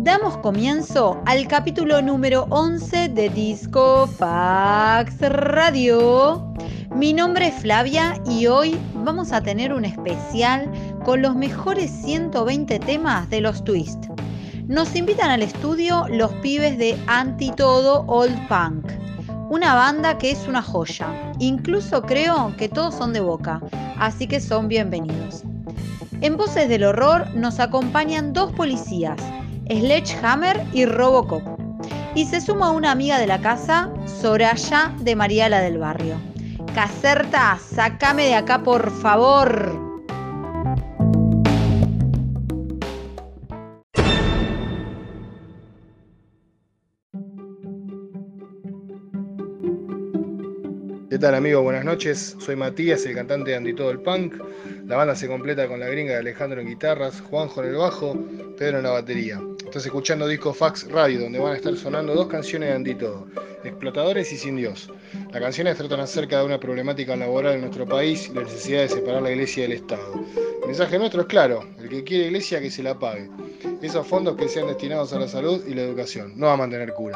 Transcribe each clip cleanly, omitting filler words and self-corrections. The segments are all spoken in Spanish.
Damos comienzo al capítulo número 11 de Disco Fax Radio. Mi nombre es Flavia y hoy vamos a tener un especial con los mejores 120 temas de los Twist. Nos invitan al estudio los pibes de Antitodo Old Punk, una banda que es una joya. Incluso creo que todos son de Boca, así que son bienvenidos. En Voces del Horror nos acompañan dos policías, Sledgehammer y Robocop. Y se suma una amiga de la casa, Soraya de Mariala del Barrio. Caserta, sácame de acá, por favor. ¿Qué tal, amigos? Buenas noches. Soy Matías, el cantante de Antitodo el Punk. La banda se completa con la gringa de Alejandro en guitarras, Juanjo en el bajo, Pedro en la batería. Estás escuchando Disco Fax Radio, donde van a estar sonando dos canciones de Antitodo, Explotadores y Sin Dios. Las canciones tratan acerca de una problemática laboral en nuestro país y la necesidad de separar la iglesia del Estado. El mensaje nuestro es claro: el que quiere iglesia, que se la pague. Esos fondos que sean destinados a la salud y la educación, no a mantener curas.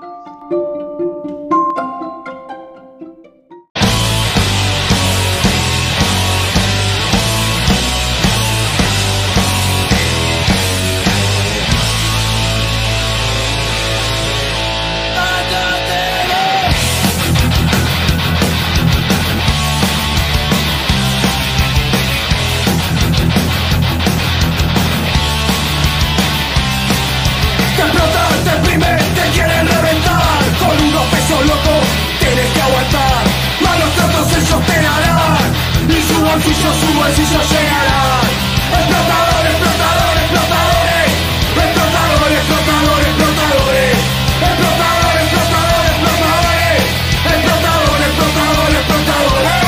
Su bolsillo llegará. Explotador, explotador, explotadores. Explotador, explotador, explotadores. Explotador, explotador, explotadores. Explotador, explotador, explotadores.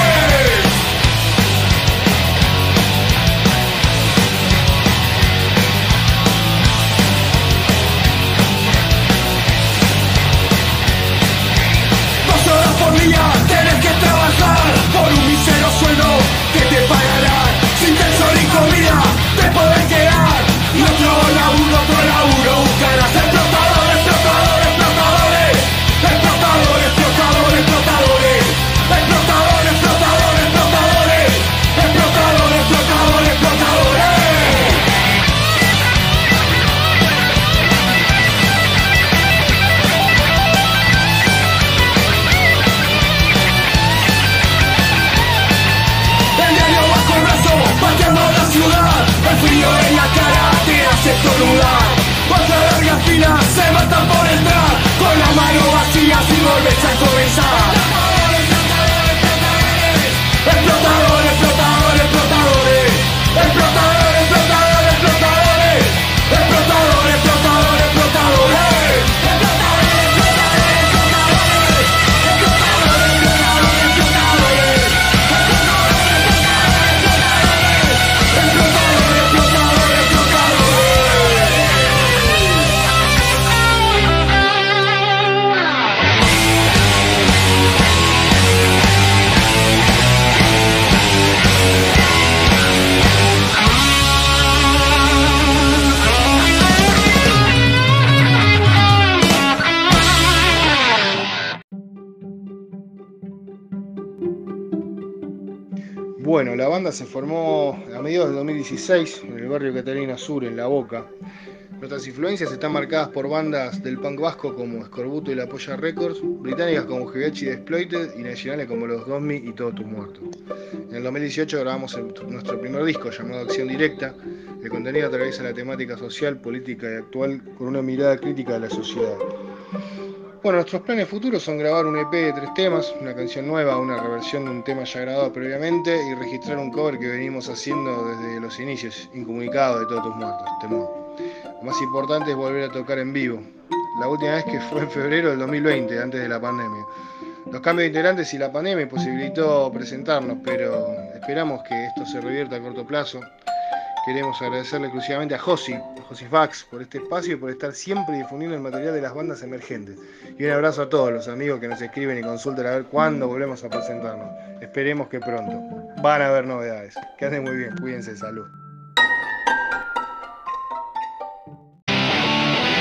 Dos horas por día tenés que trabajar por un mísero sueldo que te pagarán. Sin techo ni comida te podés quedar. Y otro laburo buscarás. Explotador, explotador, explotadores. Explotador, explotador, explotadores. Explotador, explotador, explotadores. Explotador, explotador, explotadores. Pateando la ciudad, el frío en la cara te hace estornudar. Cuatro largas filas se matan por entrar, con las manos vacías y volvés a comenzar. Explotador, explotador, explotadores. Explotador, explotador, explotadores. Explotador, explotador, explotadores. Bueno, la banda se formó a mediados del 2016 en el barrio Catalina Sur, en La Boca. Nuestras influencias están marcadas por bandas del punk vasco como Escorbuto y La Polla Records, británicas como Hegechi de Exploited y nacionales como Los Gosmi y Todos Tus Muertos. En el 2018 grabamos nuestro primer disco llamado Acción Directa. El contenido atraviesa la temática social, política y actual con una mirada crítica de la sociedad. Bueno, nuestros planes futuros son grabar un EP de 3 temas, una canción nueva, una reversión de un tema ya grabado previamente y registrar un cover que venimos haciendo desde los inicios, Incomunicado de Todos Tus Muertos, temón. Lo más importante es volver a tocar en vivo. La última vez que fue en febrero del 2020, antes de la pandemia. Los cambios de integrantes y la pandemia imposibilitó presentarnos, pero esperamos que esto se revierta a corto plazo. Queremos agradecerle exclusivamente a Josi Fax, por este espacio y por estar siempre difundiendo el material de las bandas emergentes. Y un abrazo a todos los amigos que nos escriben y consultan a ver cuándo volvemos a presentarnos. Esperemos que pronto. Van a haber novedades. Que anden muy bien, cuídense, salud.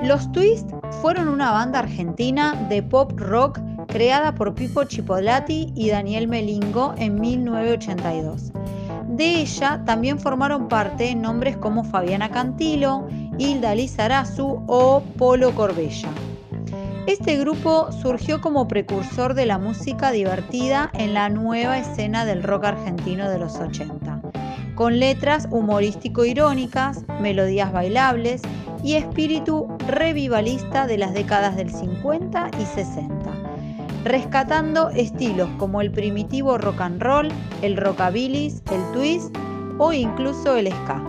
Los Twist fueron una banda argentina de pop rock creada por Pipo Chipolati y Daniel Melingo en 1982. De ella también formaron parte nombres como Fabiana Cantilo, Hilda Lizarazu o Polo Corbella. Este grupo surgió como precursor de la música divertida en la nueva escena del rock argentino de los 80, con letras humorístico-irónicas, melodías bailables y espíritu revivalista de las décadas del 50 y 60, rescatando estilos como el primitivo rock and roll, el rockabilly, el twist o incluso el ska.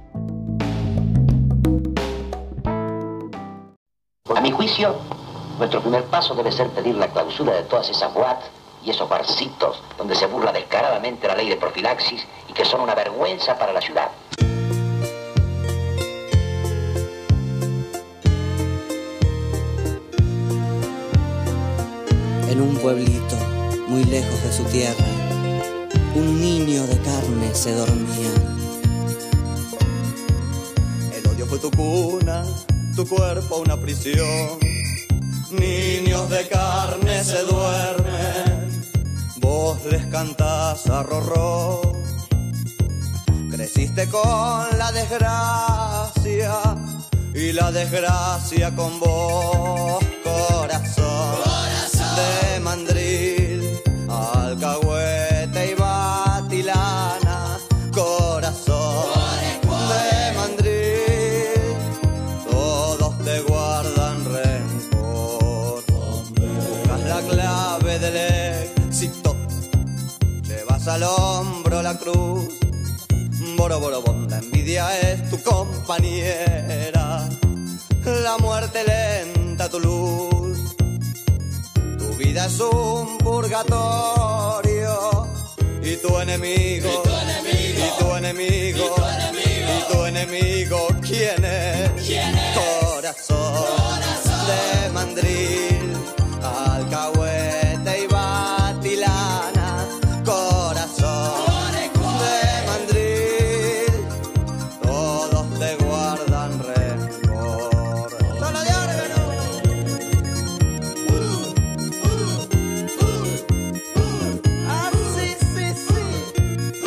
A mi juicio, nuestro primer paso debe ser pedir la clausura de todas esas boates y esos barcitos donde se burla descaradamente la ley de profilaxis y que son una vergüenza para la ciudad. En un pueblito muy lejos de su tierra, un niño de carne se dormía. El odio fue tu cuna, tu cuerpo una prisión. Niños de carne se duermen, vos les cantás a Rorró. Creciste con la desgracia y la desgracia con vos, corazón. De mandril, alcahuete y batilana, corazón. De mandril, todos te guardan rencor. Buscas la clave del éxito, llevas al hombro la cruz. Boroborobón, la envidia es tu compañera, la muerte lenta tu luz. Tu vida es un purgatorio y tu enemigo, y tu enemigo, y tu enemigo, ¿quién es? Corazón de mandril, alcahuete y batilana, corazón de mandril, todos te guardan rencor. Solo de órgano. Ah, sí, sí, sí.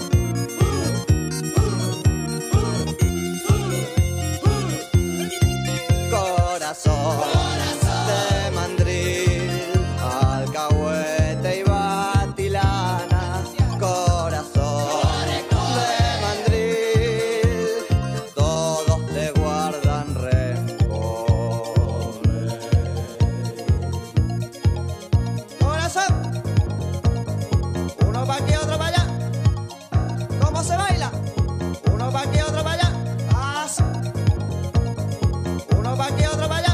Corazón de mandril, alcahuete y batilana, corazón de mandril, todos te guardan rencor. Corazón, uno pa' aquí, otro pa' allá. ¿Cómo se baila? Uno pa' aquí, otro pa' allá. Ah, sí. Uno pa' aquí, otro pa' allá.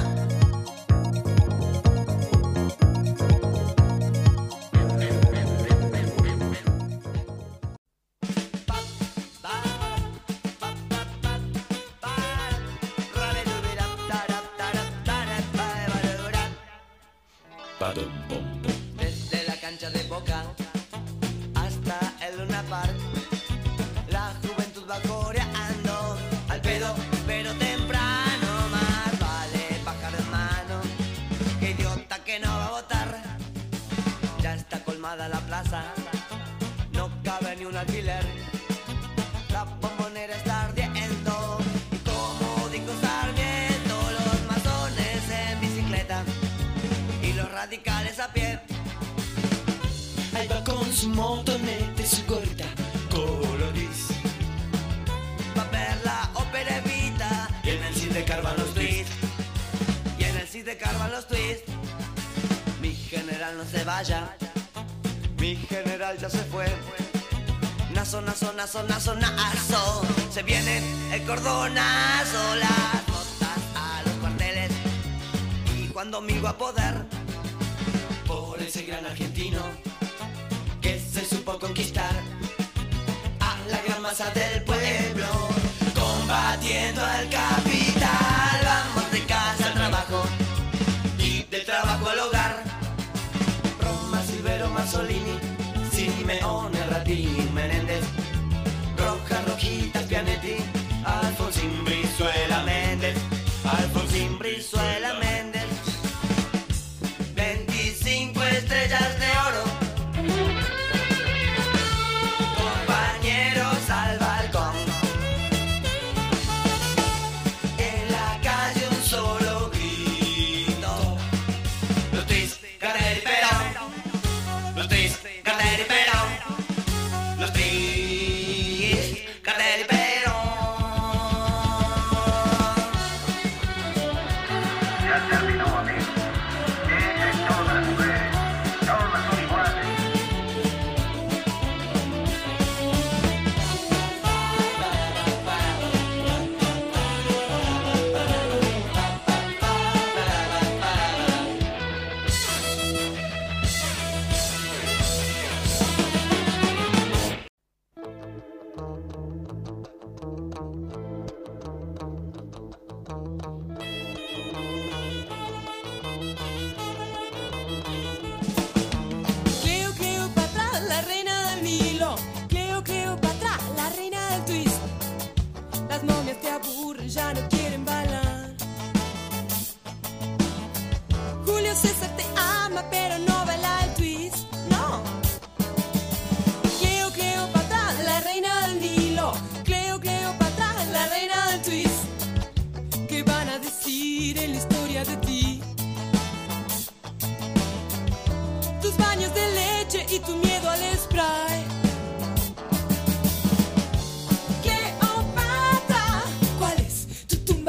Desde la cancha de Boca hasta el Luna Park, la juventud va coreando al pedo, pero temprano. Más vale pájaro en mano, que idiota que no va a votar. Ya está colmada la plaza, no cabe ni un alfiler. La bombonera está ardiendo y como dijo Sarmiento, los masones en bicicleta y los radicales a pie. Ahí va con su motoneta y su gorrita coloris. Va a ver la ópera Evita Y en el cine carvan los twists. y en el Cid carvan los twists. Mi general no se vaya, mi general ya se fue. Nazo, nazo, nazo, nazo, nazo. Se viene el cordonazo, las botas a los cuarteles. Y cuando Migo a poder, Por ese gran argentino que se supo conquistar a la gran masa del pueblo, combatiendo al capital. vamos de casa al trabajo y del trabajo al hogar. Roma, Silvero, Masolini, Simeone, Ratini, Menéndez, Rojas, Rojitas, Pianetti, Alfonsín, Brizuela, Méndez, Alfonsín, Brizuela.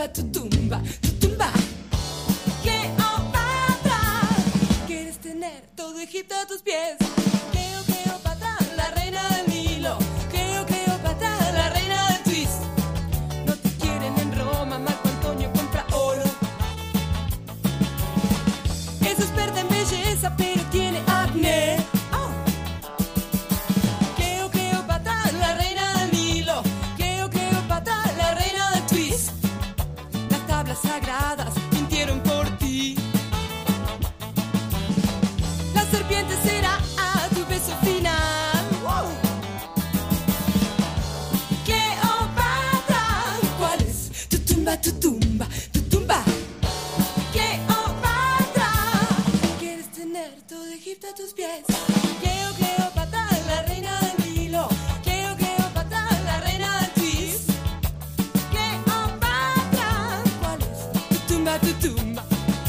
tumba. Cleopatra, quieres tener todo Egipto a tus pies. Cleopatra, la reina del Nilo. Cleopatra, la reina del twist. No te quieren en Roma, Marco Antonio compra oro. Es experta en belleza, pero tiene acné. Cleopatra, la reina del Nilo. Cleopatra, la reina del twist. Las tablas sagradas mintieron por ti. La serpiente será a tu beso final. Cleopatra, ¿cuál es tu tumba, tu tumba, tu tumba? Cleopatra, quieres tener todo Egipto a tus pies. Cleopatra, la reina del Nilo. Cleopatra, la reina del twist. Cleopatra, ¿cuál es tu tumba, tu tumba?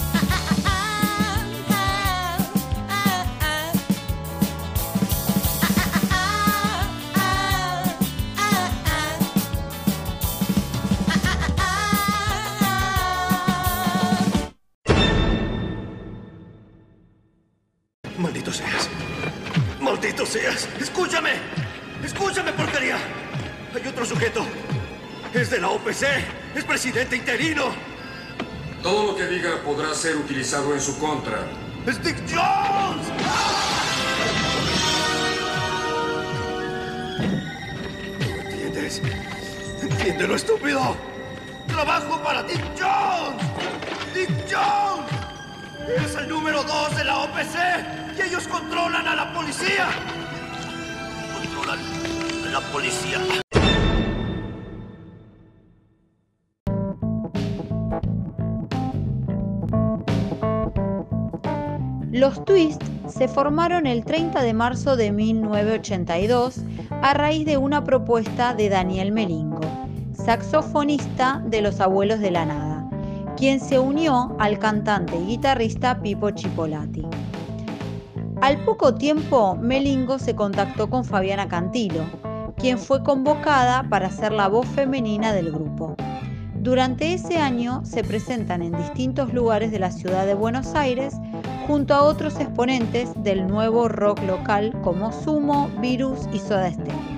Maldito seas. Maldito seas. Escúchame. Escúchame, porquería. Hay otro sujeto. Es de la OPC. Es presidente interino. Todo lo que diga podrá ser utilizado en su contra. ¡Es Dick Jones! ¿No entiendes? ¡Entiéndelo, estúpido! ¡Trabajo para Dick Jones! ¡Dick Jones! Es el número 2 de la OPC y ellos controlan a la policía. Controlan a la policía. Los Twist se formaron el 30 de marzo de 1982 a raíz de una propuesta de Daniel Melingo, saxofonista de Los Abuelos de la Nada, quien se unió al cantante y guitarrista Pipo Chipolati. Al poco tiempo, Melingo se contactó con Fabiana Cantilo, quien fue convocada para ser la voz femenina del grupo. Durante ese año se presentan en distintos lugares de la ciudad de Buenos Aires junto a otros exponentes del nuevo rock local como Sumo, Virus y Soda Stereo.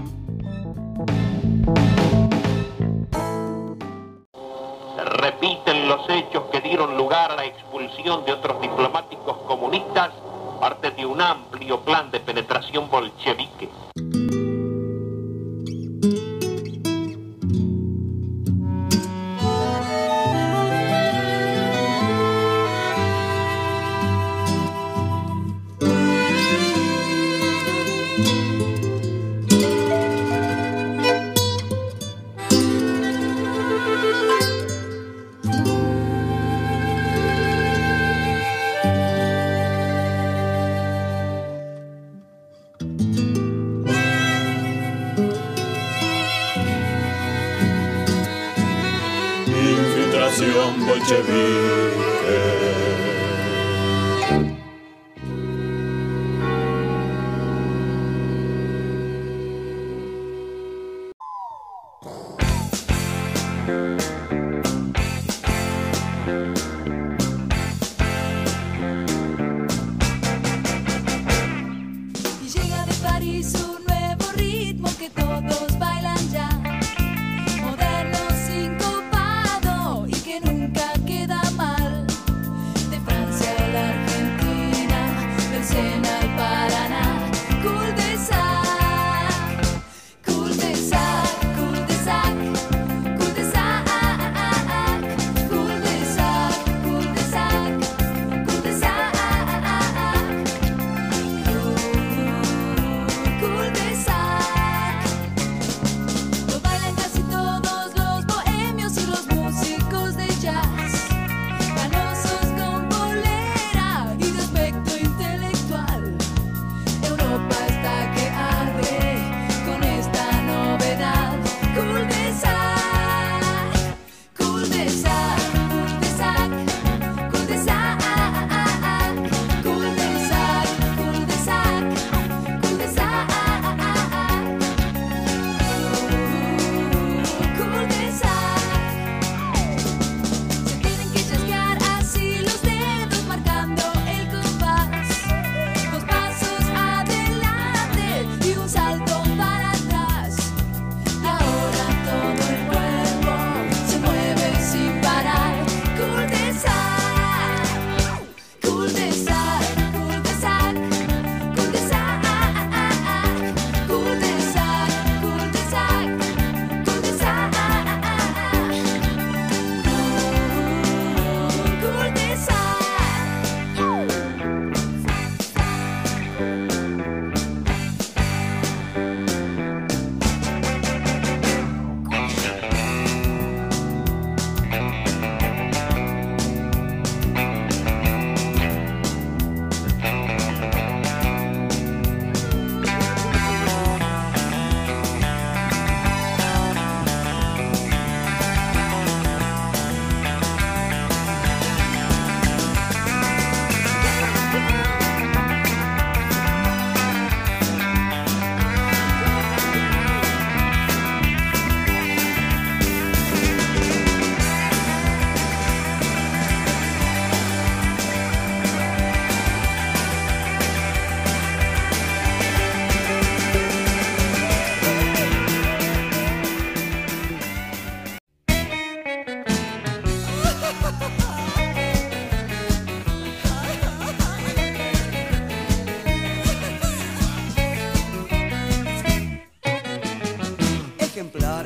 Se repiten los hechos que dieron lugar a la expulsión de otros diplomáticos comunistas, parte de un amplio plan de penetración bolchevique. Infiltración bolchevique. Y llega de París un nuevo ritmo que todos bailan ya. Moderno, sincopado y que nunca queda mal. De Francia a la Argentina, del Sena al Paraná. Cul-de-sac, cul-de-sac, cul-de-sac, cul-de-sac.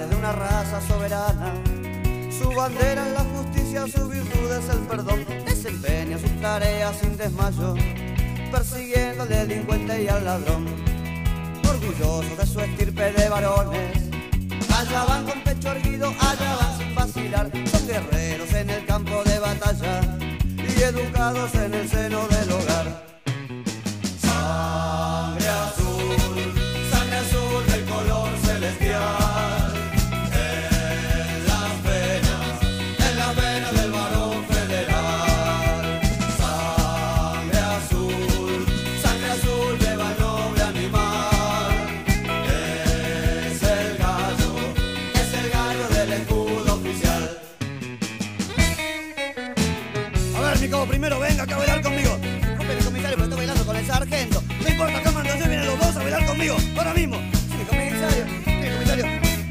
de una raza soberana. Su bandera es la justicia, su virtud es el perdón. Desempeña sus tareas sin desmayo, persiguiendo al delincuente y al ladrón. Orgullosos de su estirpe de varones, allá van con pecho erguido, allá van sin vacilar. Son guerreros en el campo de batalla y educados en el seno del hogar. Sangre azul del color celestial, en las venas del varón federal. Sangre azul lleva el noble animal, es el gallo del escudo oficial. A ver, Nico, primero venga acá a bailar conmigo. Disculpe, mi comisario, pero estoy bailando con el sargento. No importa, acá mando yo, vienen los dos a bailar conmigo, ahora mismo. Sí, mi comisario.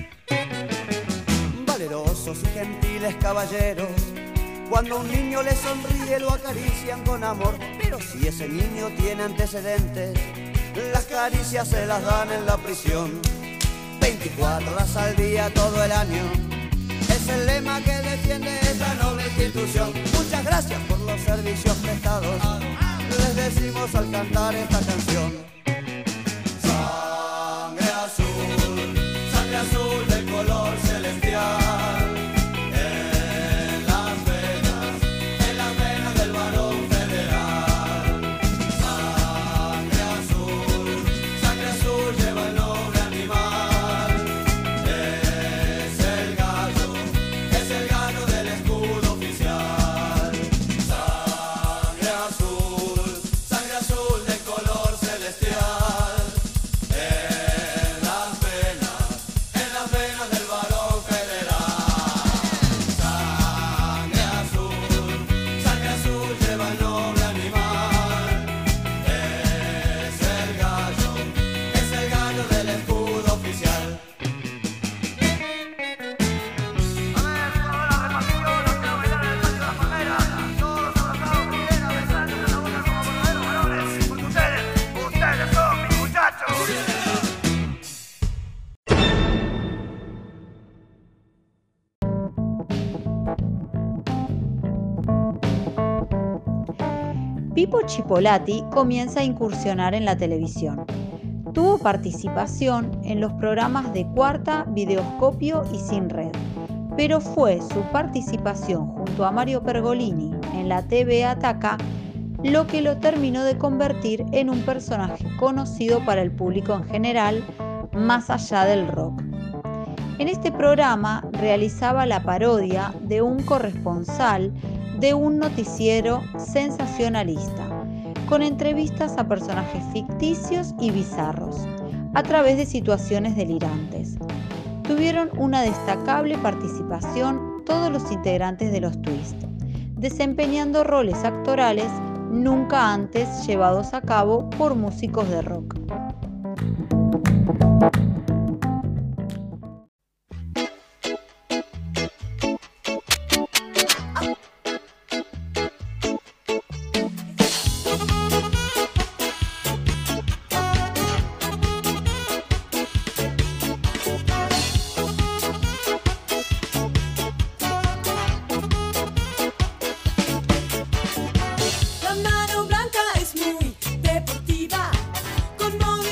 Valerosos y gentiles caballeros, cuando a un niño le sonríe lo acarician con amor. Pero si ese niño tiene antecedentes, las caricias se las dan en la prisión. 24 horas al día todo el año, es el lema que defiende esta noble institución. Muchas gracias por los servicios prestados, les decimos al cantar esta canción. Sangre azul del color celestial, en las venas del varón federal. Sangre azul lleva el noble animal, es el gallo del escudo oficial. Sangre azul del color celestial, en las venas del varón federal. Sangre azul lleva el noble animal, es el gallo del escudo oficial. Ustedes son mis muchachos. Pipo Chipolati comienza a incursionar en la televisión. Tuvo participación en los programas de Cuarta, Videoscopio y Sin Red, pero fue su participación junto a Mario Pergolini en la TV Ataca lo que lo terminó de convertir en un personaje conocido para el público en general, más allá del rock. En este programa realizaba la parodia de un corresponsal de un noticiero sensacionalista, con entrevistas a personajes ficticios y bizarros, a través de situaciones delirantes. Tuvieron una destacable participación todos los integrantes de los Twist, desempeñando roles actorales nunca antes llevados a cabo por músicos de rock. La mano blanca es muy deportiva, con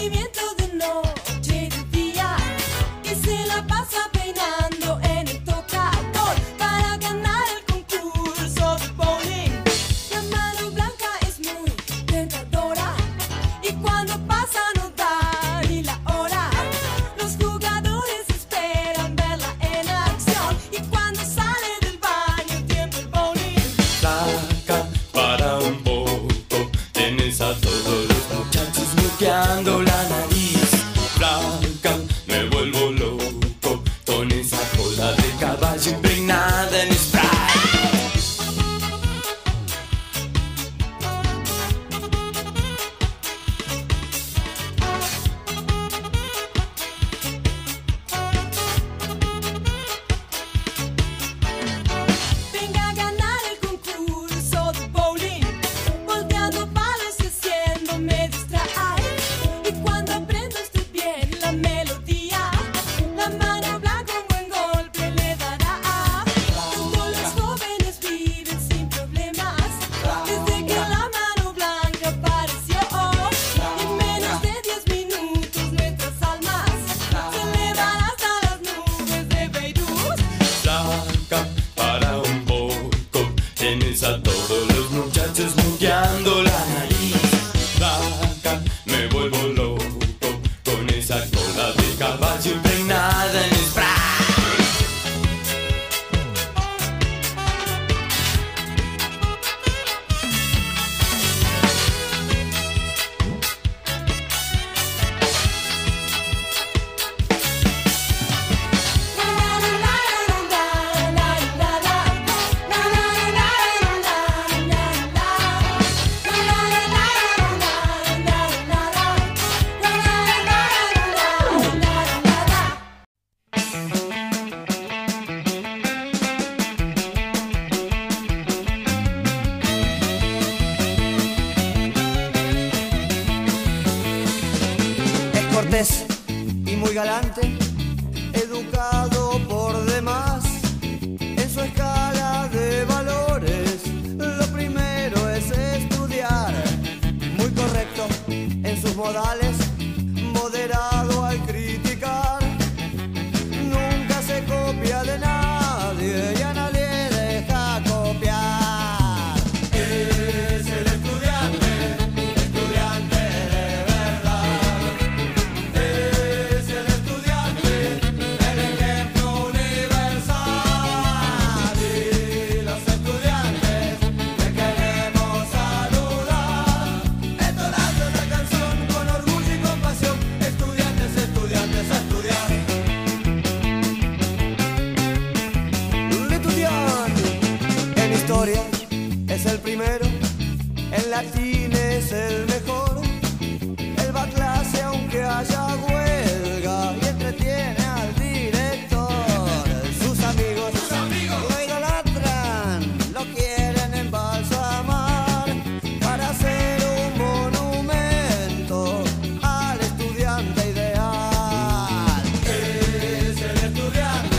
historia es el primero, en latín es el mejor. Él va a clase aunque haya huelga y entretiene al director. Sus amigos lo idolatran, lo quieren embalsamar para hacer un monumento al estudiante ideal. Es el estudiante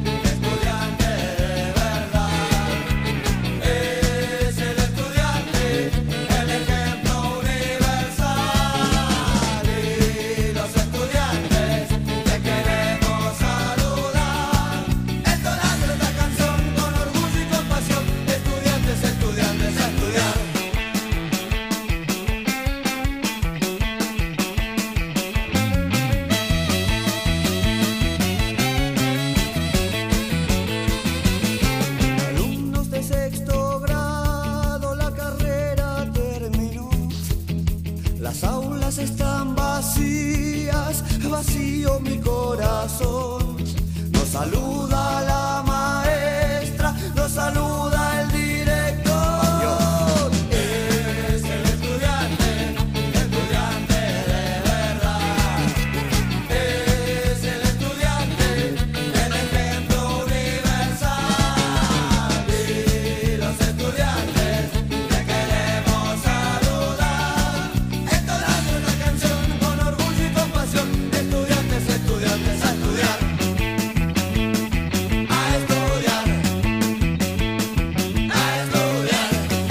de verdad. Es el estudiante, el ejemplo universal. Y los estudiantes te queremos saludar, entonando esta canción con orgullo y compasión. Estudiantes, estudiantes, a estudiar. Alumnos de sexto grado, la carrera terminó. Las aulas están vacías, vacío mi corazón. Nos saluda la maestra, nos saluda el director. Es el estudiante de verdad. Es el estudiante, el ejemplo universal. Y los estudiantes te queremos saludar, entonando una canción con orgullo y compasión. Estudiantes, estudiantes, a estudiar. A estudiar. A estudiar.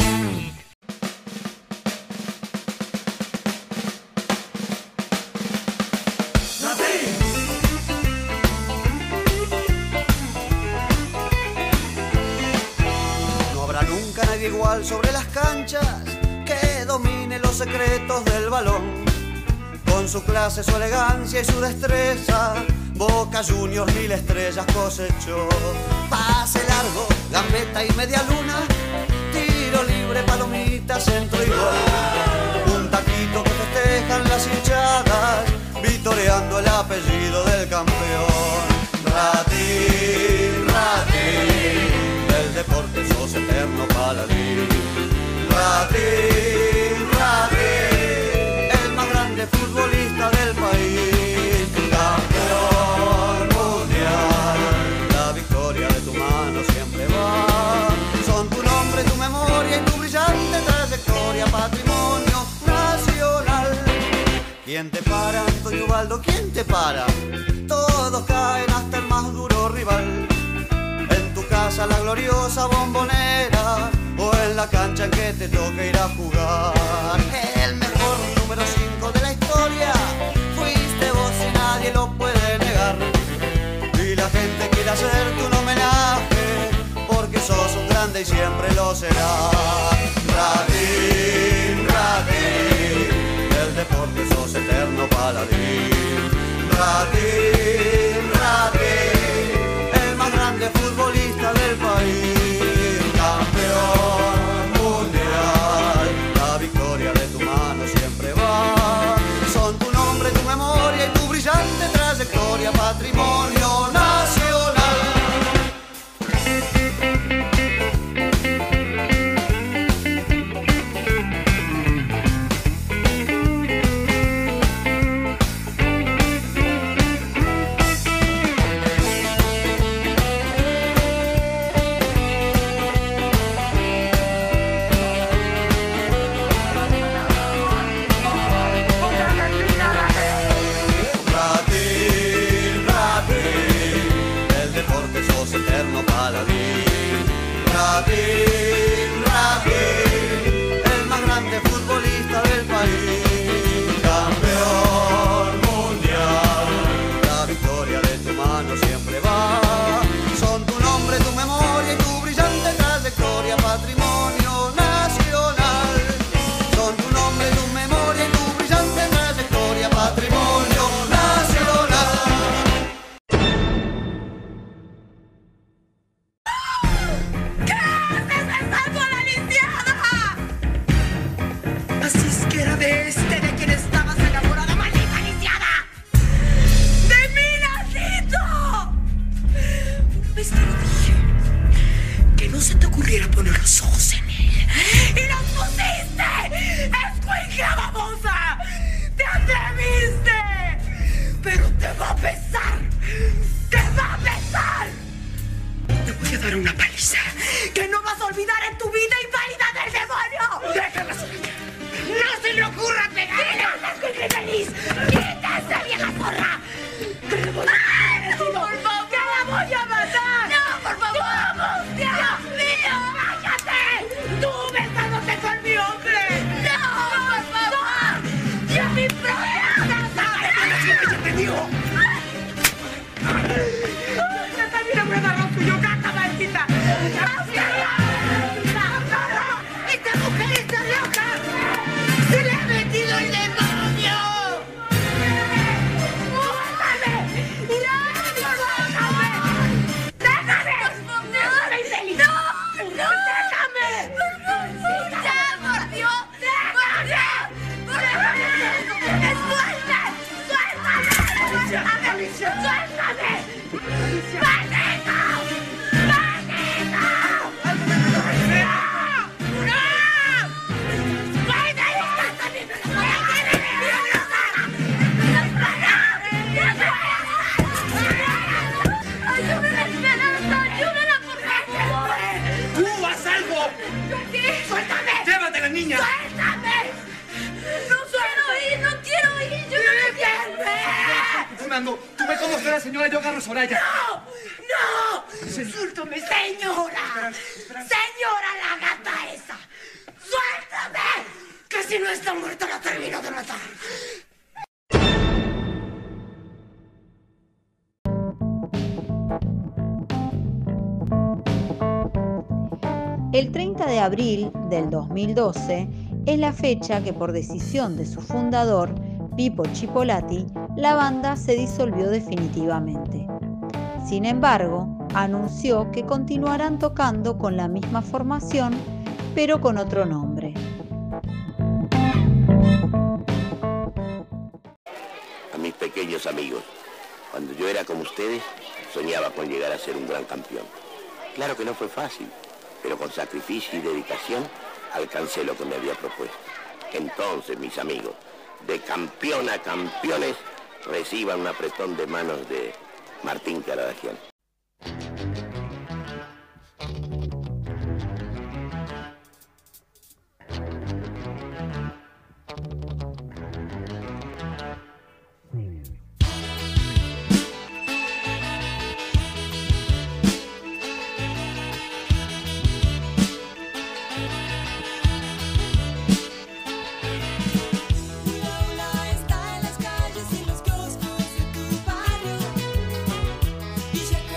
No habrá nunca nadie igual sobre las canchas que domine los secretos del balón. Con su clase, su elegancia y su destreza, Boca Juniors 1000 estrellas cosechó. Pase largo, gambeta y media luna, tiro libre, palomita, centro y gol. Un taquito que festejan las hinchadas, vitoreando el apellido del campeón. Ratín, ratín, del deporte sos eterno paladín. Ratín, ratín, el más grande futbolista del país. Campeón mundial, la victoria de tu mano siempre va. Son tu nombre, tu memoria y tu brillante trayectoria, patrimonio nacional. ¿Quién te para, Antonio Ubaldo? ¿Quién te para? Todos caen hasta el más duro rival. En tu casa la gloriosa Bombonera, o en la cancha en que te toca ir a jugar. El mejor número 5 de la historia fuiste vos y nadie lo puede negar. Y la gente quiere hacerte un homenaje, porque sos un grande y siempre lo serás. Ratín, ratín, del deporte sos eterno paladín. Ratín, ratín, el más grande futbolista del país. Campeón mundial, la victoria de tu mano siempre va. Son tu nombre, tu memoria y tu brillante trayectoria, patrimonio nacional. Ratín, ratín, del deporte sos eterno paladín. Ratín, ratín, el más grande futbolista del país. Campeón mundial, la victoria de tu mano siempre va. Son tu nombre, tu memoria y tu brillante trayectoria, patrimonio nacional. Son tu nombre, tu memoria y tu brillante trayectoria, patrimonio nacional. ¿Qué haces besando a la lisiada? Así es que era de este de quien estabas enamorada, maldita lisiada. ¡De mí, Nacito! ¿Ves que lo dije? Que no se te ocurriera poner los ojos en él. ¡Y los pusiste! ¡Escuincla babosa! ¡Te atreviste! ¡Pero te va a pesar! ¡Te va a pesar! Te voy a dar una paliza que no vas a olvidar en tu vida inválida del demonio. ¡Déjala sola! ¡No se le ocurra pegarle! ¡Quítase, infeliz! ¡Quítase, vieja zorra! ¡Que la voy a matar! ¡Que la voy a matar! ¡No, por favor! ¡Vamos, Dios mío! ¡Cállate! ¡Tú besándote con mi hombre! ¡No, por favor! ¡Y a mi propia casa! ¡Ya te digo! ¡Ya también le voy a dar lo suyo! ¡Caca, maldita! ¡Esta mujer está loca! ¡Se le ha metido el demonio! ¡Déjame! ¡Déjame! ¡Déjame, infeliz! ¡No! ¡Déjame! ¡Ya, por Dios! ¡Déjame! ¡Suéltame! ¡Suéltame! ¡Maldito! Niña. ¡Suéltame! ¡No quiero ir! ¡No quiero ir! ¡Yo no me quiero! Fernando, tú ve cómo está la señora y yo agarro a Soraya. ¡No! ¡No! ¡Suéltame, señora! ¡Señora la gata esa! ¡Suéltame! Que si no está muerta la termino de matar. El 30 de abril del 2012 es la fecha que por decisión de su fundador, Pippo Chipolati, la banda se disolvió definitivamente. Sin embargo, anunció que continuarán tocando con la misma formación, pero con otro nombre. A mis pequeños amigos, cuando yo era como ustedes, soñaba con llegar a ser un gran campeón. Claro que no fue fácil, pero con sacrificio y dedicación alcancé lo que me había propuesto. Entonces, mis amigos, de campeón a campeones, reciban un apretón de manos de Martín Caradagian. Está en las calles y los kioscos de tu barrio.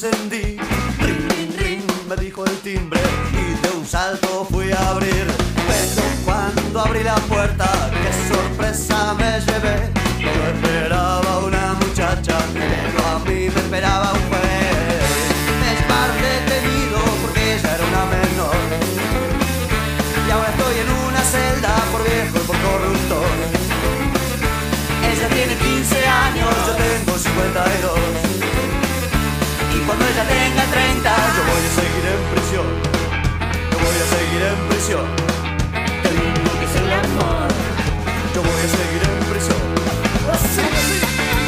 encendí. Ring, ring, ring, me dijo el timbre y de un salto fui a abrir. Pero cuando abrí la puerta, qué sorpresa me llevé. No esperaba una muchacha, pero a mí me esperaba un juez. Es par detenido porque ella era una menor. Y ahora estoy en una celda por viejo y por corrupto. Ella tiene 15 años, yo tengo 52. Y cuando ella tenga 30, yo voy a seguir en prisión. Yo voy a seguir en prisión. Qué lindo que es el amor. Yo voy a seguir en prisión. Así, así.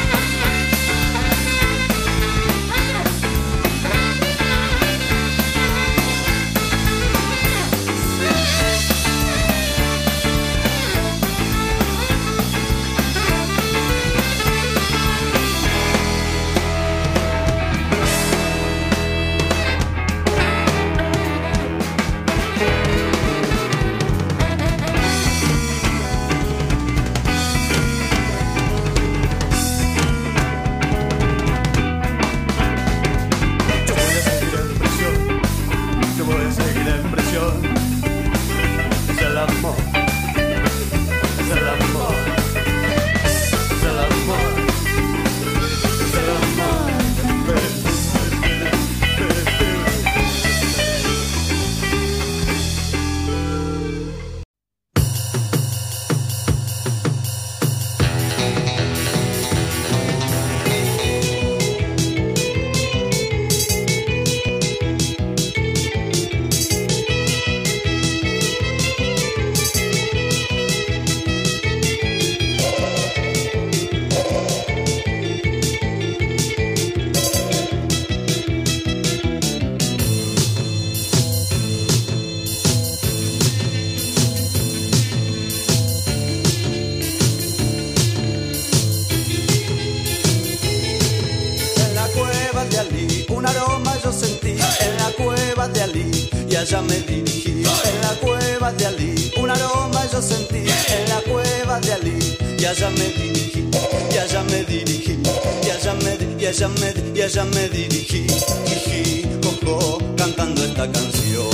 Allá me dirigí, en la cueva de Alí, un aroma yo sentí, en la cueva de Alí, y allá me dirigí, y allá me dirigí, y allá me dirigí, jiji, coco, cantando esta canción.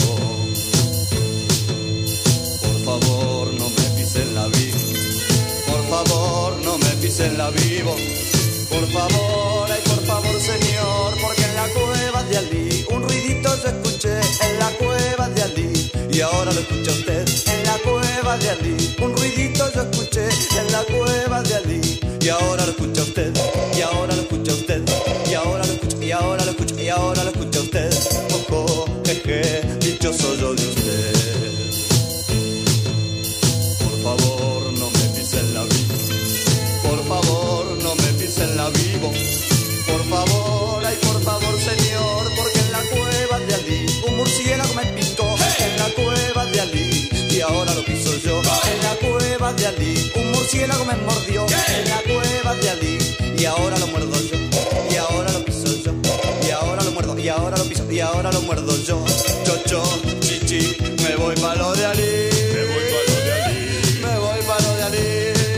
Por favor no me pisen la vivo, por favor no me pisen la vivo, por favor, ay por favor señor, porque en la cueva de Alí un ruidito yo escuché, en la cueva de Alí, y ahora lo escucha usted, en la cueva de Alí, un ruidito yo escuché, en la cueva de Alí, y ahora lo escucha usted, y ahora lo escucha usted, y ahora lo escucha, y ahora lo escucha, y ahora lo escucha usted, ojo, jeje, dichoso yo de usted. Por favor no me pisen la vivo, por favor no me pisen la vivo, por favor, ay por favor señor, porque en la cueva de Alí un murciélago me picó, en la cueva de Alí, y ahora lo piso yo, en la cueva de Alí un murciélago me mordió, en la cueva de Alí, y ahora lo muerdo yo, y ahora lo piso yo, y ahora lo muerdo, y ahora lo piso, y ahora lo muerdo yo, chocho, chichi, me voy pa' lo de Alí, me voy pa' lo de Alí, me voy pa' lo de Alí.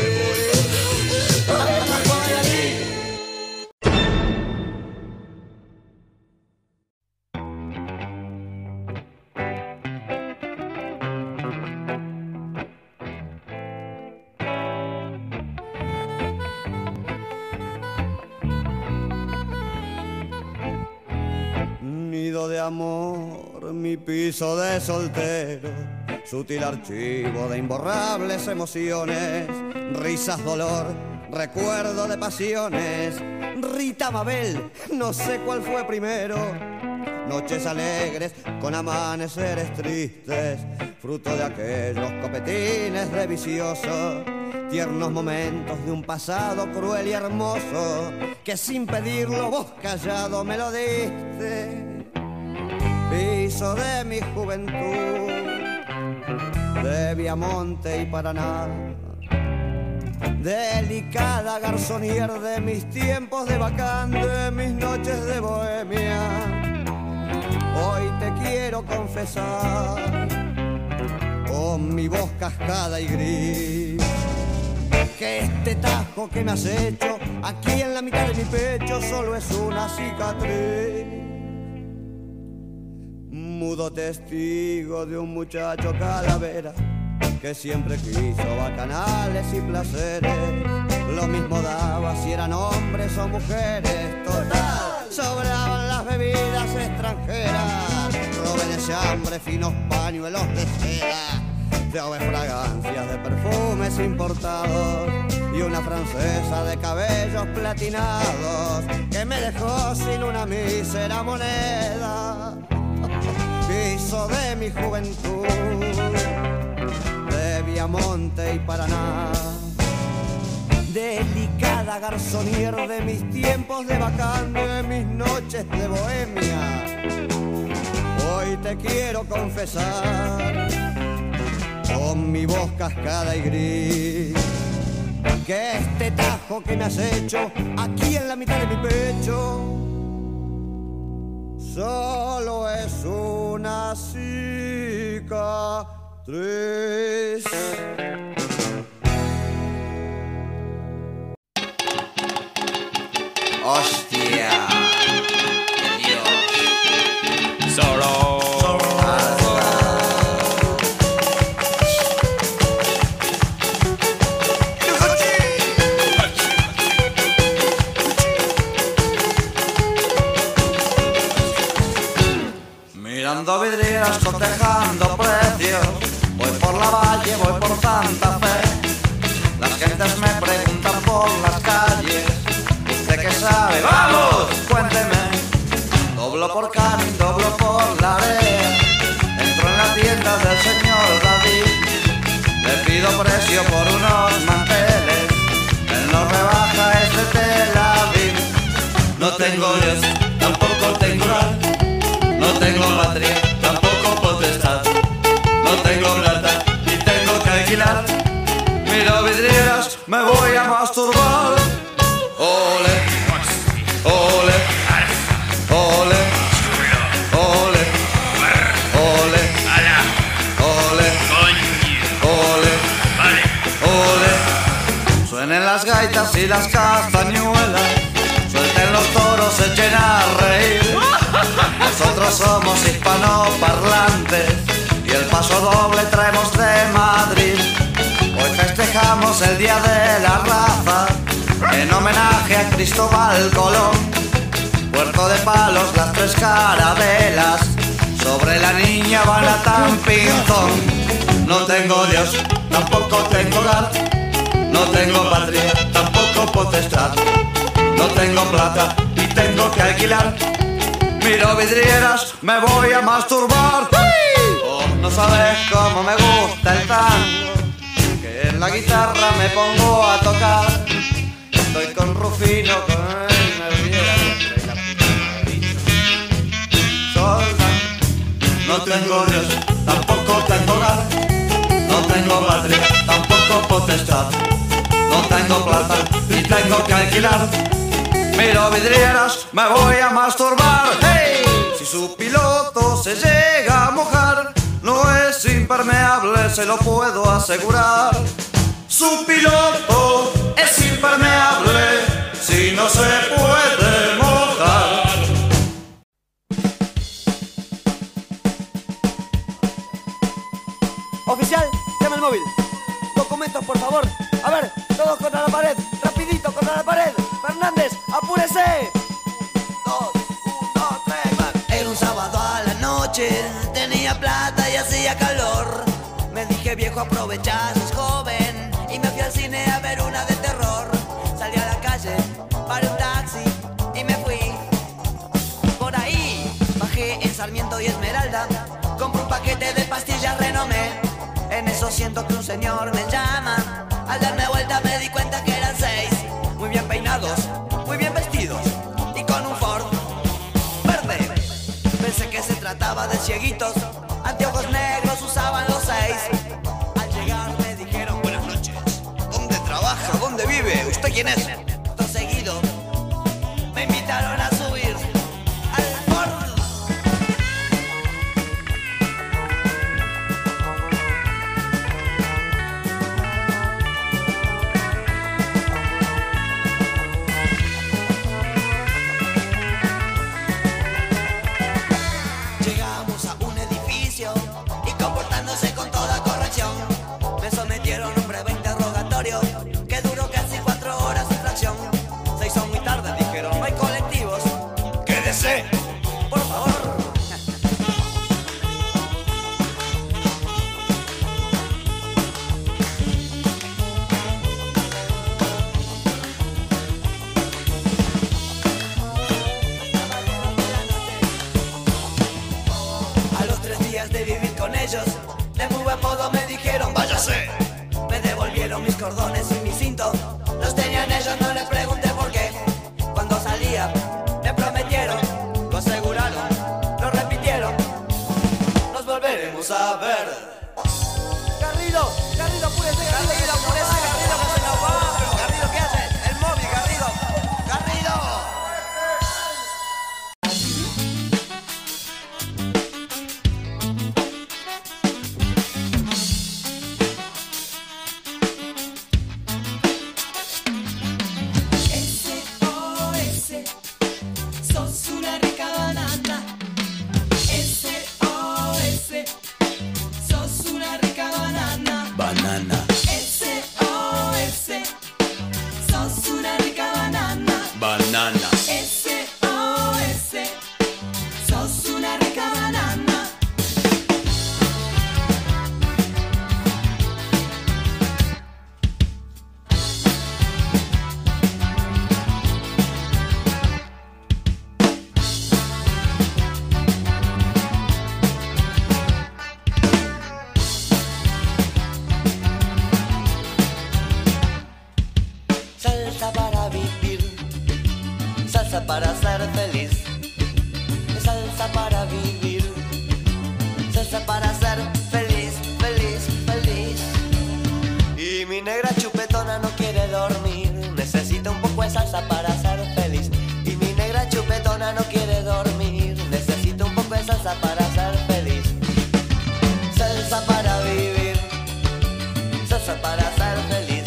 De amor, mi piso de soltero, sutil archivo de imborrables emociones, risas, dolor, recuerdo de pasiones, Rita, Mabel, no sé cuál fue primero, noches alegres con amaneceres tristes, fruto de aquellos copetines de vicioso, tiernos momentos de un pasado cruel y hermoso, que sin pedirlo vos callado me lo diste. Piso de mi juventud, de Viamonte y Paraná, delicada garzonier de mis tiempos de bacán, de mis noches de bohemia. Hoy te quiero confesar, con mi voz cascada y gris, que este tajo que me has hecho aquí en la mitad de mi pecho solo es una cicatriz. mudo testigo de un muchacho calavera que siempre quiso bacanales y placeres. Lo mismo daba si eran hombres o mujeres. Total, sobraban las bebidas extranjeras, jóvenes hambre, finos pañuelos de seda, de fragancias de perfumes importados y una francesa de cabellos platinados que me dejó sin una mísera moneda. Piso de mi juventud, de Viamonte y Paraná, delicada garzonier de mis tiempos de bacán, de mis noches de bohemia. Hoy te quiero confesar, con mi voz cascada y gris, que este tajo que me has hecho aquí en la mitad de mi pecho solo es una cicatriz. ¡Hostia! ¡Dios! ¡Solo! Mirando vidrieras, cotejando precios, voy por la valle, voy por Santa Fe. Las gentes me preguntan por las calles, ¿usted qué sabe? ¡Vamos! Cuénteme. Doblo por Canin, doblo por la área, entro en la tienda del señor David, le pido precio por unos manteles, él no rebaja, es de Tel Aviv. No tengo Dios, tampoco tengo ral, no tengo patria, tampoco potestad, no tengo plata y tengo que alquilar. Miro vidrieras, me voy a masturbar. Ole, ole, ole, ole, ole, ole, ole, ole. Suenen las gaitas y las castañuelas, suelten los toros, echen a reír. Nosotros somos hispanoparlantes y el paso doble traemos de Madrid. Hoy festejamos el Día de la Raza en homenaje a Cristóbal Colón. Puerto de Palos, las tres carabelas, sobre la niña van a Tampinzón. No tengo Dios, tampoco tengo hogar, no tengo patria, tampoco potestad, no tengo plata y tengo que alquilar. Miro vidrieras, me voy a masturbar. Oh, no sabes cómo me gusta el tango, que en la guitarra me pongo a tocar. Estoy con Rufino, con el Nerviera, Solda. No tengo Dios, tampoco tengo hogar, no tengo patria, tampoco potestad, no tengo plata y tengo que alquilar. Miro vidrieras, me voy a masturbar. ¡Hey! Si su piloto se llega a mojar, no es impermeable, se lo puedo asegurar. Su piloto es impermeable, si no se puede mojar. Oficial, llama el móvil. Documentos, por favor. A ver, todos contra la pared. Rapidito, contra la pared. Fernández, apúrese. 2, 1, 3, va. Era un sábado a la noche, tenía plata y hacía calor. Me dije, viejo, aprovecha, sos joven, y me fui al cine a ver una de terror. Salí a la calle, paré un taxi y me fui. Por ahí bajé en Sarmiento y Esmeralda, compré un paquete de pastillas Renomé. En eso siento que un señor me llama. Al darme vuelta me di cuenta que eran 6, muy bien peinados, muy bien vestidos y con un Ford verde. Pensé que se trataba de cieguitos, anteojos negros usaban los 6. Al llegar me dijeron, buenas noches, ¿dónde trabaja? ¿Dónde vive? ¿Usted quién es? Acto seguido me invitaron a subir al Ford. Llegamos a un mis cordones y mi cinto los tenían ellos, no les pregunté por qué. Cuando salía me prometieron, lo aseguraron, lo repitieron. Nos volveremos a ver. Garrido, Garrido, apúrese, Garrido, apúrese, Garrido, que se nos va. Garrido, ¿qué hace? El móvil, Garrido. Garrido. SOS, sos una rica banana. SOS, sos una rica banana. Banana, SOS, sos una rica banana. banana. SOS, sos una rica banana. Salsa para vivir, salsa para ser feliz, salsa para vivir, salsa para ser feliz, feliz, feliz. Y mi negra chupetona no quiere dormir, necesita un poco de salsa para ser feliz. Y mi negra chupetona no quiere dormir, necesita un poco de salsa para ser feliz. Salsa para vivir, salsa para ser feliz.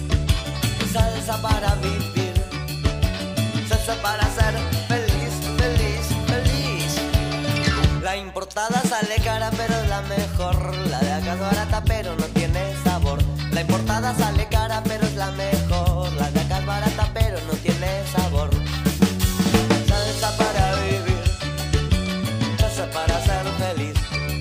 Salsa para vivir, salsa para ser feliz, feliz, feliz. La importada sale cara pero es la mejor. La de acá es barata pero no tiene sabor. La importada sale cara pero es la mejor. La de acá es barata pero no tiene sabor. Salsa para vivir, salsa para ser feliz.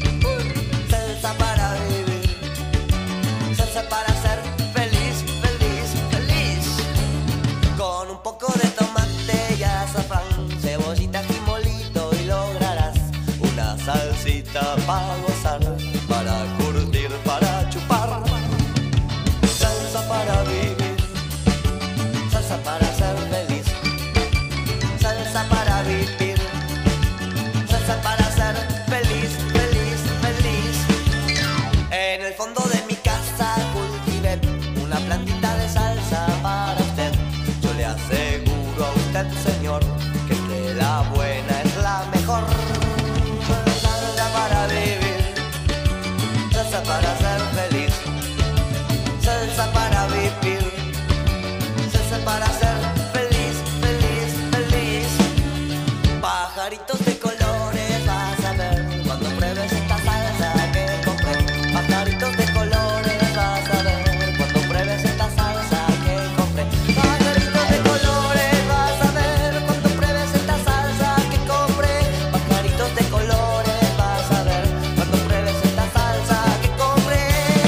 Salsa para vivir, salsa para ser feliz, feliz, feliz. Con un poco de tomate y azafrán, cebollita y molito y lograrás una salsita para gozar, para curtir, para chupar. Salsa para vivir, salsa para ser feliz. Salsa para vivir, salsa para ser feliz, feliz, feliz. En el fondo de mi casa cultivé una plantita de salsa para usted. Yo le aseguro a usted, señor, que la buena es la mejor. Salsa para vivir, salsa para ser feliz. Salsa para vivir, salsa para ser feliz, feliz, feliz. Pajaritos de colores vas a ver cuando pruebes esta salsa que compré. Pajaritos de colores vas a ver cuando pruebes esta salsa que compré. Pajaritos de colores vas a ver cuando pruebes esta salsa que compré. Pajaritos de colores vas a ver cuando pruebes esta salsa que compré.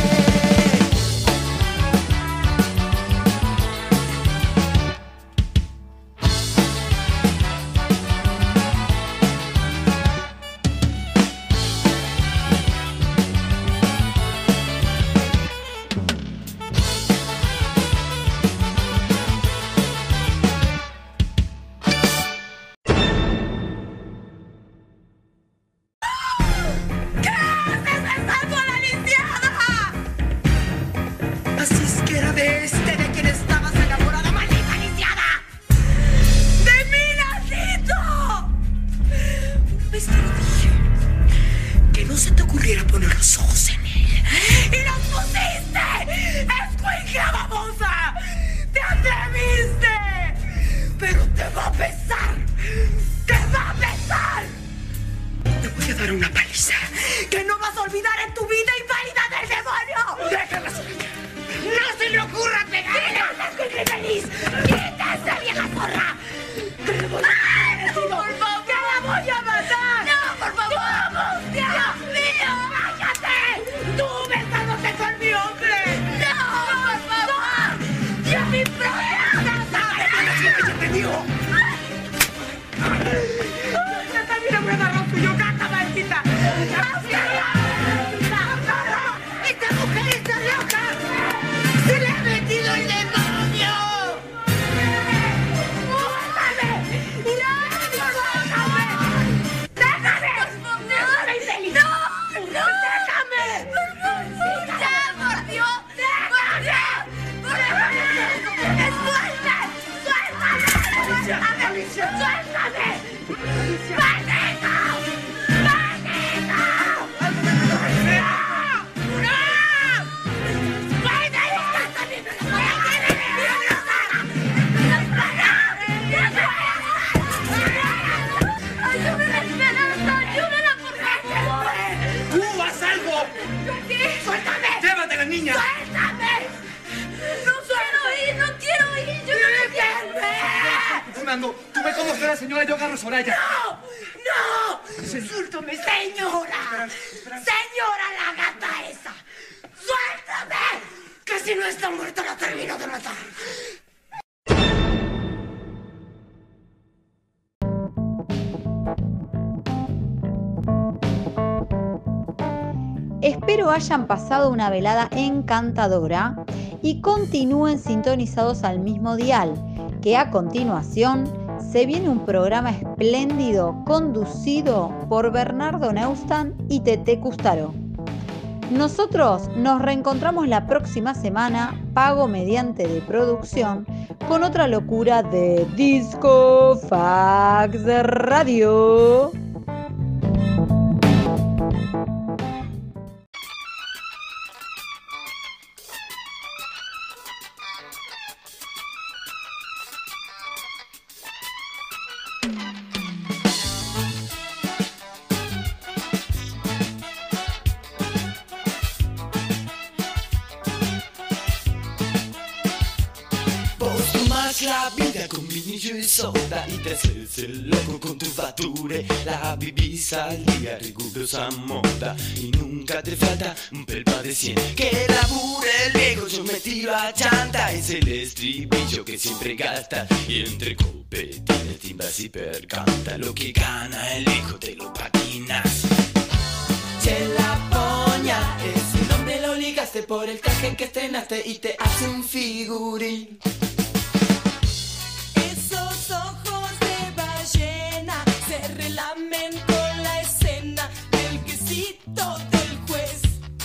Así es que era de de quien estabas enamorada, maldita lisiada. ¡De mí, Nacito! Una vez te lo dije, que no se te ocurriera poner los ojos en él. ¡Y los pusiste! ¡Escuincla babosa! ¡Te atreviste! ¡Pero te va a pesar! ¡Te va a pesar! Te voy a dar una paliza que no vas a olvidar en tu vida, inválida del demonio. ¡Déjala sola! ¡No se le ocurra pegarle! ¡Quítase, escuincle feliz! ¡Quítase, vieja zorra! ¡Que le voy a matar! ¡Por favor! ¡Que la voy a matar! ¡No, por favor! ¡Dios mío! ¡Cállate! ¡Tú besándote con mi hombre! ¡No, por favor! ¡Dios mi propia casa! ¡Es lo que yo te digo! ¡Ya también le voy a dar lo tuyo! ¡Cata, maldita! ¡Esta mujer está loca! ¡Se le perdonando. Tú ves cómo está la señora, yo agarro a Soraya. ¡No! ¡Suéltame, señora! ¡Señora la gata esa! ¡Suéltame! Que si no está muerta la termino de matar. Espero hayan pasado una velada encantadora y continúen sintonizados al mismo dial, que a continuación se viene un programa espléndido conducido por Bernardo Neustadt y Tete Custaro. Nosotros nos reencontramos la próxima semana, pago mediante de producción, con otra locura de Disco Fax Radio. La vida con vinillo y soda y te haces el loco con tu fatture. La vivís al día rigurosa moda y nunca te falta un pelpa de 100. Que labure el viejo, yo me tiro a chanta. Es el estribillo que siempre gasta y entre copetines, timbas y percanta. Lo que gana el hijo te lo patinas. Che la poña, ese nombre lo ligaste por el traje en que estrenaste y te hace un figurín. Ojos de ballena se relamen con la escena del quesito del juez.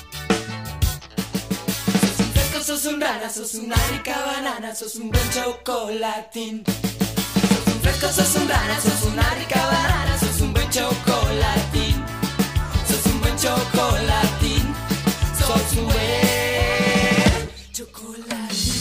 Sos un fresco, sos un rana, sos una rica banana, sos un buen chocolatín. Sos un fresco, sos un rana, sos una rica banana, sos un buen chocolatín. Sos un buen chocolatín. Sos un buen chocolatín.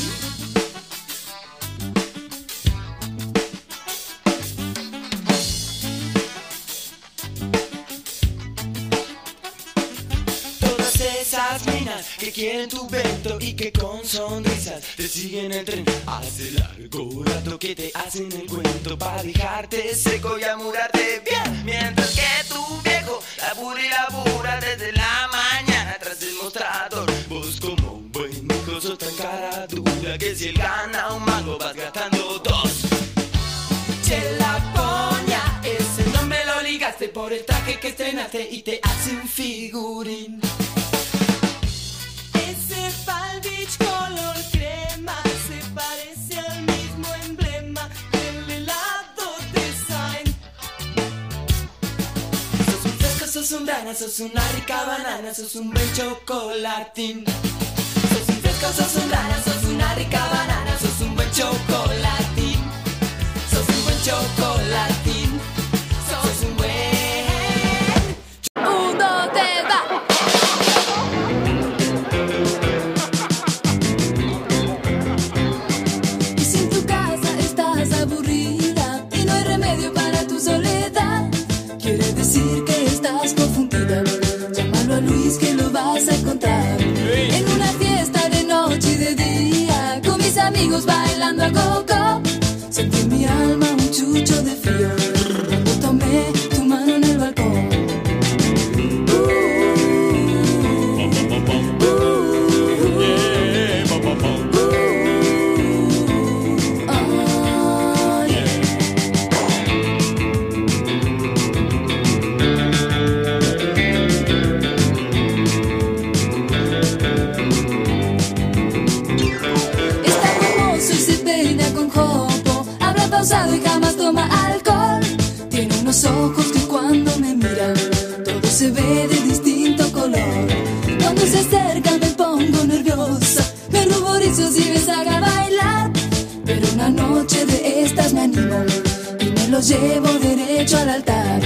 Esas minas que quieren tu vento y que con sonrisas te siguen el tren. Hace largo rato que te hacen el cuento para dejarte seco y amurarte bien. Mientras que tu viejo labura desde la mañana tras el mostrador. Vos como un buen hijo sos tan cara dura que si él gana un mango vas gastando dos. Che la poña, ese nombre lo ligaste por el traje que estrenaste y te hace un figurín. Ese Palvich color crema se parece al mismo emblema del helado design. Sos un fresco, sos un rana, sos una rica banana, sos un buen chocolatín. Sos un fresco, sos un rana, sos una rica banana, sos un buen chocolatín. Sos un buen chocolatín. Sos un buen... 1, 2, 3, va. Quiere decir que estás confundida. Llámalo a Luis que lo vas a encontrar en una fiesta de noche y de día, con mis amigos bailando a go-go. Sentí en mi alma un chucho de frío cuando tomé tu mano en el balcón. Y jamás toma alcohol. Tiene unos ojos que cuando me miran todo se ve de distinto color. Cuando se acerca me pongo nerviosa, me ruborizo si me saca a bailar. Pero una noche de estas me animo y me lo llevo derecho al altar.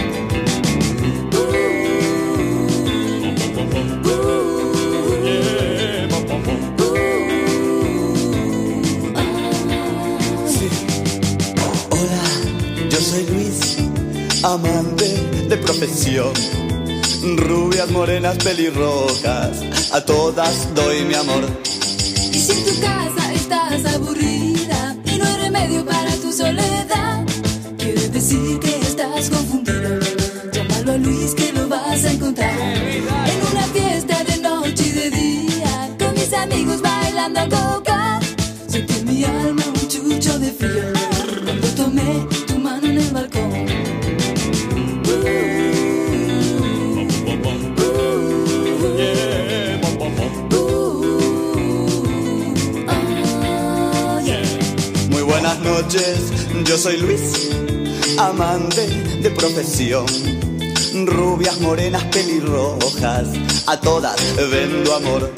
Soy Luis, amante de profesión. Rubias, morenas, pelirrojas, a todas doy mi amor. Y si en tu casa estás aburrida y no hay remedio para tu soledad, Buenas noches, yo soy Luis, amante de profesión. Rubias, morenas, pelirrojas, a todas vendo amor.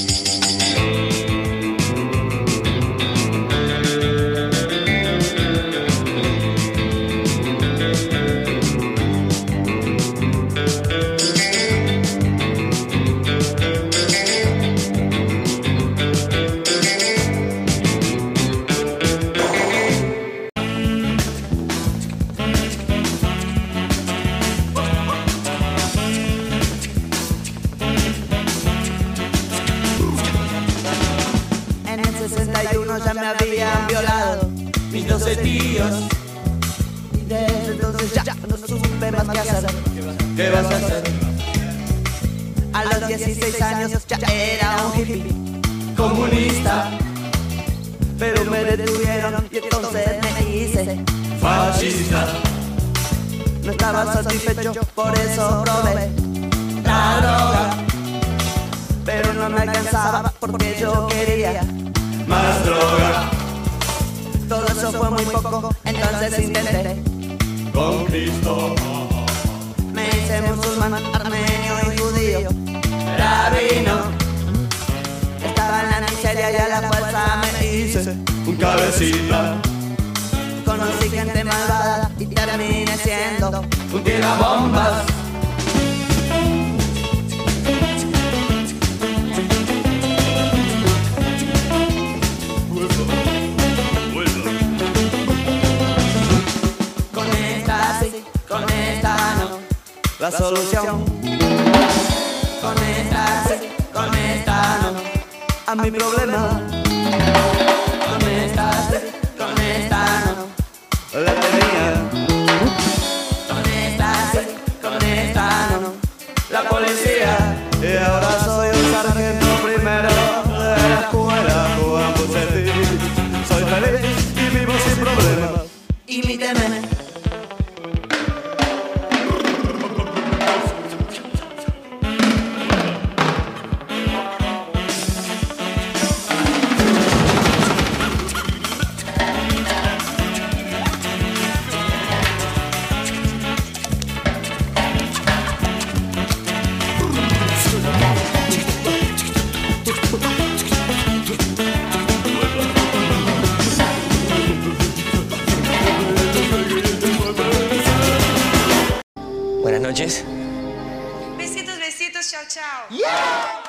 Ya me habían violado mis 12 tíos y desde entonces ya no supe más qué hacer. ¿Qué vas a hacer? A los 16 años ya era un hippie comunista, pero me detuvieron y entonces me hice fascista. No estaba satisfecho, por eso probé la droga, pero no me alcanzaba porque yo quería más droga. Todo eso fue muy poco, entonces intenté con Cristo. Me hice musulmán, armenio y judío, rabino. Estaba en la miseria y a la fuerza me hice un cabecita. Conocí gente malvada y terminé siendo un tirabombas. La solución con esta no a mi problema.